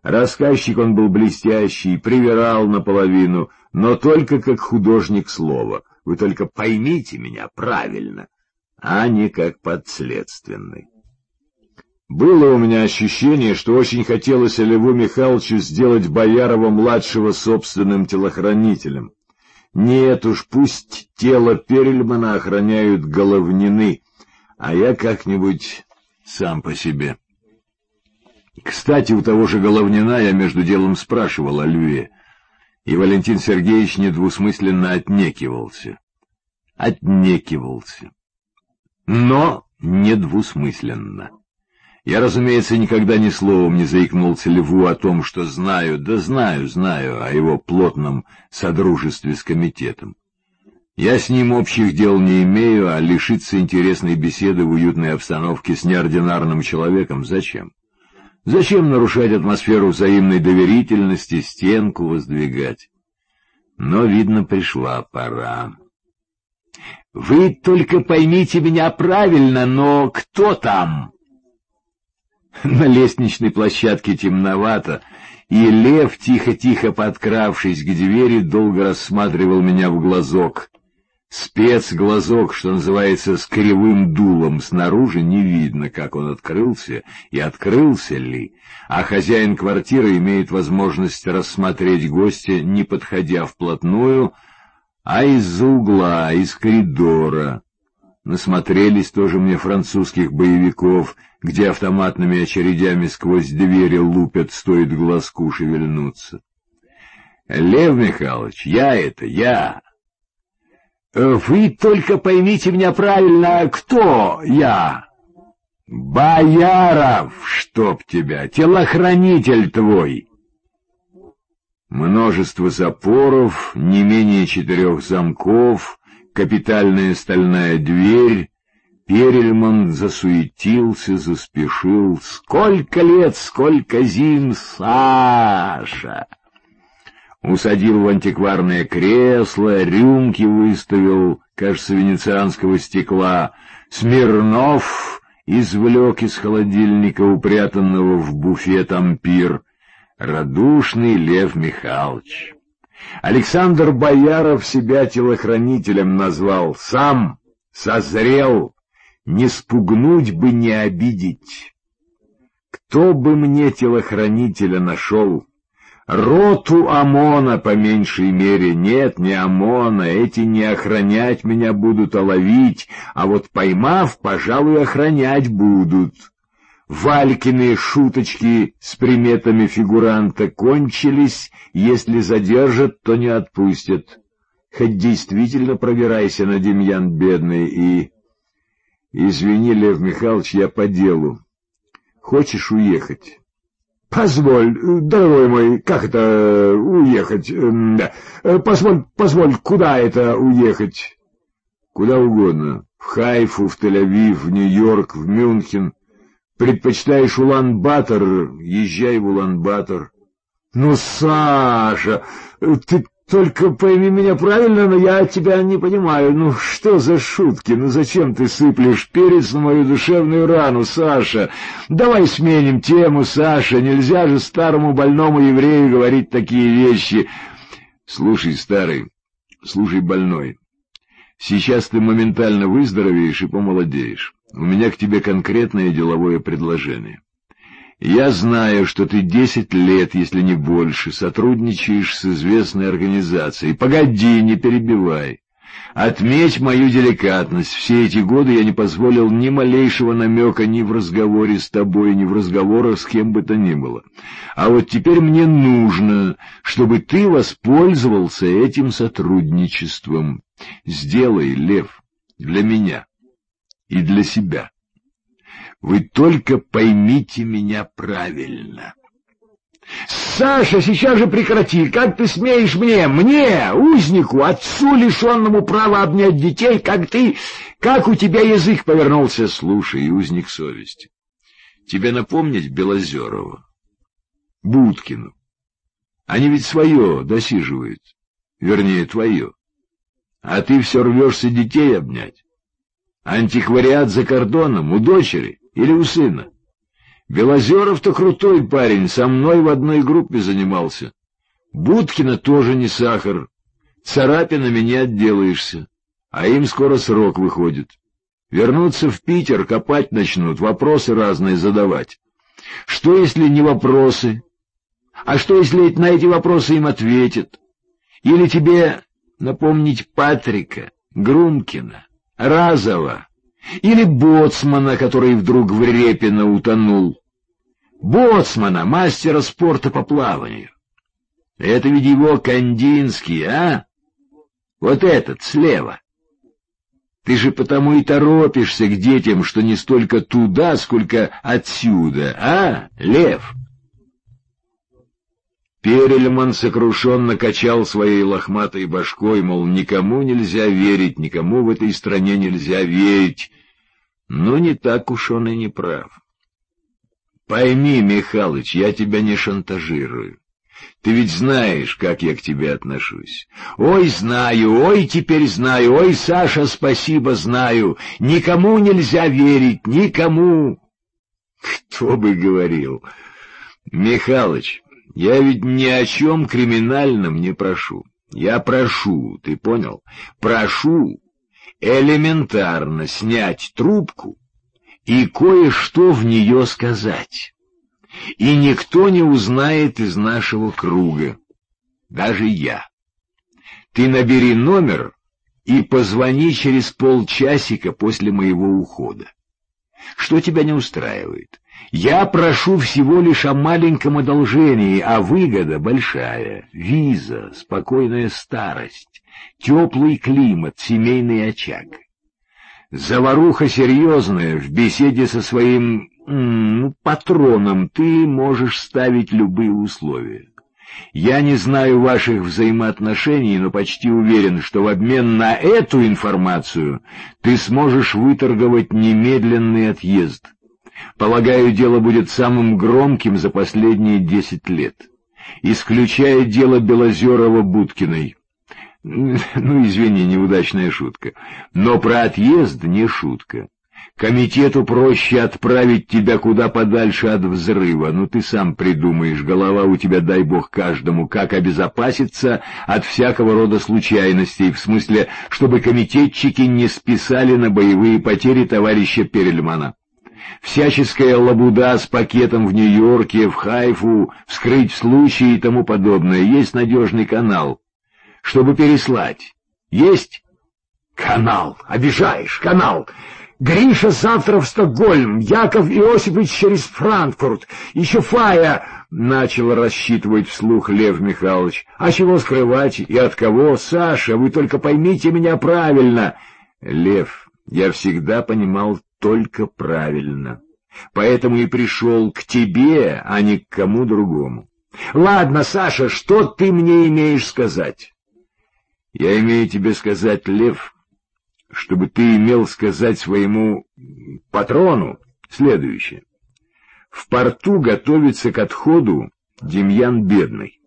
Рассказчик он был блестящий, привирал наполовину, но только как художник слова. Вы только поймите меня правильно, а не как подследственный. Было у меня ощущение, что очень хотелось Льву Михайловичу сделать Боярова-младшего собственным телохранителем. Нет уж, пусть тело Перельмана охраняют Головнины, а я как-нибудь сам по себе. Кстати, у того же Головнина я между делом спрашивал о Льве, и Валентин Сергеевич недвусмысленно отнекивался. Но недвусмысленно. Я, разумеется, никогда ни словом не заикнулся Льву о том, что знаю о его плотном содружестве с комитетом. Я с ним общих дел не имею, а лишиться интересной беседы в уютной обстановке с неординарным человеком зачем? Зачем нарушать атмосферу взаимной доверительности, стенку воздвигать? Но, видно, пришла пора. «Вы только поймите меня правильно, но кто там?» На лестничной площадке темновато, и Лев, тихо-тихо подкравшись к двери, долго рассматривал меня в глазок. Спецглазок, что называется, с кривым дулом, снаружи не видно, как он открылся и открылся ли, а хозяин квартиры имеет возможность рассмотреть гостя, не подходя вплотную, а из-за угла, из коридора. Насмотрелись тоже мне французских боевиков, где автоматными очередями сквозь двери лупят, стоит глазку шевельнуться. Лев Михайлович, я. Вы только поймите меня правильно, кто я? Бояров, чтоб тебя, телохранитель твой. Множество запоров, не менее 4 замков, капитальная стальная дверь. Перельман засуетился, заспешил. «Сколько лет, сколько зим, Саша!» Усадил в антикварное кресло, рюмки выставил, кажется, венецианского стекла. Смирнов извлек из холодильника, упрятанного в буфет ампир. Радушный Лев Михайлович. Александр Бояров себя телохранителем назвал, сам созрел, не спугнуть бы, не обидеть. Кто бы мне телохранителя нашел? Роту ОМОНа, по меньшей мере. Нет, не ОМОНа, эти не охранять меня будут, а ловить, а вот поймав, пожалуй, охранять будут. Валькины шуточки с приметами фигуранта кончились, если задержат, то не отпустят. Хоть действительно пробирайся на Демьян бедный и... Извини, Лев Михайлович, я по делу. Хочешь уехать? Позволь, дорогой мой, как это уехать? Позволь, куда это уехать? Куда угодно. В Хайфу, в Тель-Авив, в Нью-Йорк, в Мюнхен. Предпочитаешь Улан-Батор? Езжай в Улан-Батор. Ну, Саша, ты только пойми меня правильно, но я тебя не понимаю. Ну, что за шутки? Ну, зачем ты сыплешь перец на мою душевную рану, Саша? Давай сменим тему, Саша. Нельзя же старому больному еврею говорить такие вещи. Слушай, старый, слушай, больной. Сейчас ты моментально выздоровеешь и помолодеешь. У меня к тебе конкретное деловое предложение. Я знаю, что ты 10 лет, если не больше, сотрудничаешь с известной организацией. Погоди, не перебивай. Отметь мою деликатность. Все эти годы я не позволил ни малейшего намека ни в разговоре с тобой, ни в разговорах с кем бы то ни было. А вот теперь мне нужно, чтобы ты воспользовался этим сотрудничеством. Сделай, Лев, для меня и для себя. Вы только поймите меня правильно. Саша, сейчас же прекрати! Как ты смеешь мне, узнику, отцу, лишенному права обнять детей, как у тебя язык повернулся? Слушай, узник совести, тебе напомнить Белозерова, Будкину? Они ведь свое досиживают, вернее, твое. А ты все рвешься детей обнять. Антиквариат за кордоном, у дочери или у сына? Белозеров-то крутой парень, со мной в одной группе занимался. Будкина тоже не сахар. Царапинами не отделаешься, а им скоро срок выходит. Вернутся в Питер, копать начнут, вопросы разные задавать. Что, если не вопросы? А что, если на эти вопросы им ответят? Или тебе напомнить Патрика, Грумкина, Разова? Или боцмана, который вдруг в Репино утонул? Боцмана, мастера спорта по плаванию. Это ведь его Кандинский, а? Вот этот, слева. Ты же потому и торопишься к детям, что не столько туда, сколько отсюда, а, Лев? Перельман сокрушенно качал своей лохматой башкой, мол, никому нельзя верить, никому в этой стране нельзя верить. Но не так уж он и не прав. Пойми, Михалыч, я тебя не шантажирую. Ты ведь знаешь, как я к тебе отношусь. Ой, знаю, ой, теперь знаю, ой, Саша, спасибо, знаю. Никому нельзя верить, никому. Кто бы говорил. Михалыч, я ведь ни о чем криминальном не прошу. Я прошу, ты понял? Прошу элементарно снять трубку и кое-что в нее сказать. И никто не узнает из нашего круга, даже я. Ты набери номер и позвони через полчасика после моего ухода. Что тебя не устраивает? Я прошу всего лишь о маленьком одолжении, а выгода большая. Виза, спокойная старость, теплый климат, семейный очаг. Заваруха серьезная, в беседе со своим патроном ты можешь ставить любые условия. Я не знаю ваших взаимоотношений, но почти уверен, что в обмен на эту информацию ты сможешь выторговать немедленный отъезд. Полагаю, дело будет самым громким за последние 10 лет, исключая дело Белозерова-Будкиной. Извини, неудачная шутка. Но про отъезд не шутка. Комитету проще отправить тебя куда подальше от взрыва. Ты сам придумаешь, голова у тебя, дай бог каждому, как обезопаситься от всякого рода случайностей, в смысле, чтобы комитетчики не списали на боевые потери товарища Перельмана. Всяческая лабуда с пакетом в Нью-Йорке, в Хайфу, вскрыть в случае и тому подобное. Есть надежный канал, чтобы переслать. Есть? Канал. Обижаешь, канал. Гриша завтра в Стокгольм, Яков Иосифович через Франкфурт, еще Фая, — начал рассчитывать вслух Лев Михайлович. А чего скрывать и от кого? Саша, вы только поймите меня правильно. Лев, я всегда понимал только правильно, поэтому и пришел к тебе, а не к кому другому. Ладно, Саша, что ты мне имеешь сказать? Я имею тебе сказать, Лев, чтобы ты имел сказать своему патрону следующее. В порту готовится к отходу Демьян Бедный.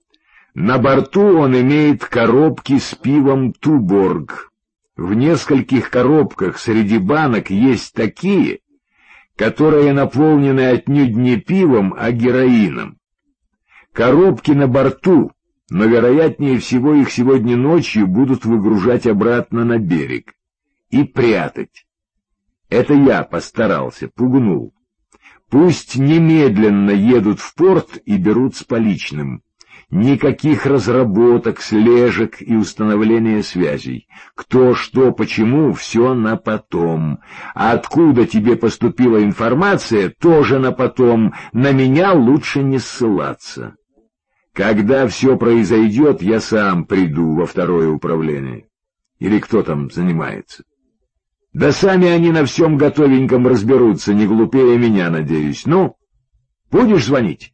На борту он имеет коробки с пивом «Туборг». В нескольких коробках среди банок есть такие, которые наполнены отнюдь не пивом, а героином. Коробки на борту, но, вероятнее всего, их сегодня ночью будут выгружать обратно на берег и прятать. Это я постарался, пугнул. Пусть немедленно едут в порт и берут с поличным. Никаких разработок, слежек и установления связей. Кто, что, почему — все на потом. А откуда тебе поступила информация — тоже на потом. На меня лучше не ссылаться. Когда все произойдет, я сам приду во второе управление. Или кто там занимается. Да сами они на всем готовеньком разберутся, не глупее меня, надеюсь. Будешь звонить?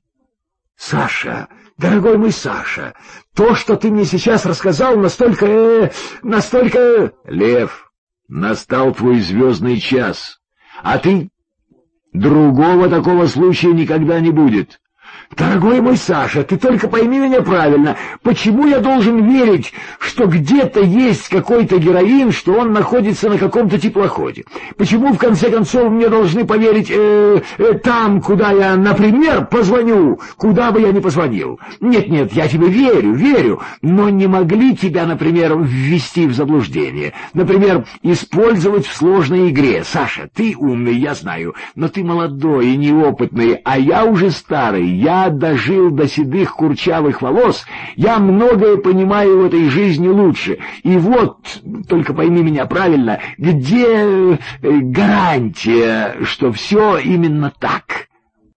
Саша, дорогой мой Саша, то, что ты мне сейчас рассказал, настолько... Лев, настал твой звездный час, а ты... Другого такого случая никогда не будет. Дорогой мой Саша, ты только пойми меня правильно. Почему я должен верить, что где-то есть какой-то героин, что он находится на каком-то теплоходе? Почему, в конце концов, мне должны поверить там, куда я, например, позвоню, куда бы я ни позвонил? Нет, я тебе верю, но не могли тебя, например, ввести в заблуждение. Например, использовать в сложной игре. Саша, ты умный, я знаю, но ты молодой и неопытный, а я уже старый, я дожил до седых курчавых волос, я многое понимаю в этой жизни лучше. И вот, только пойми меня правильно, где гарантия, что все именно так?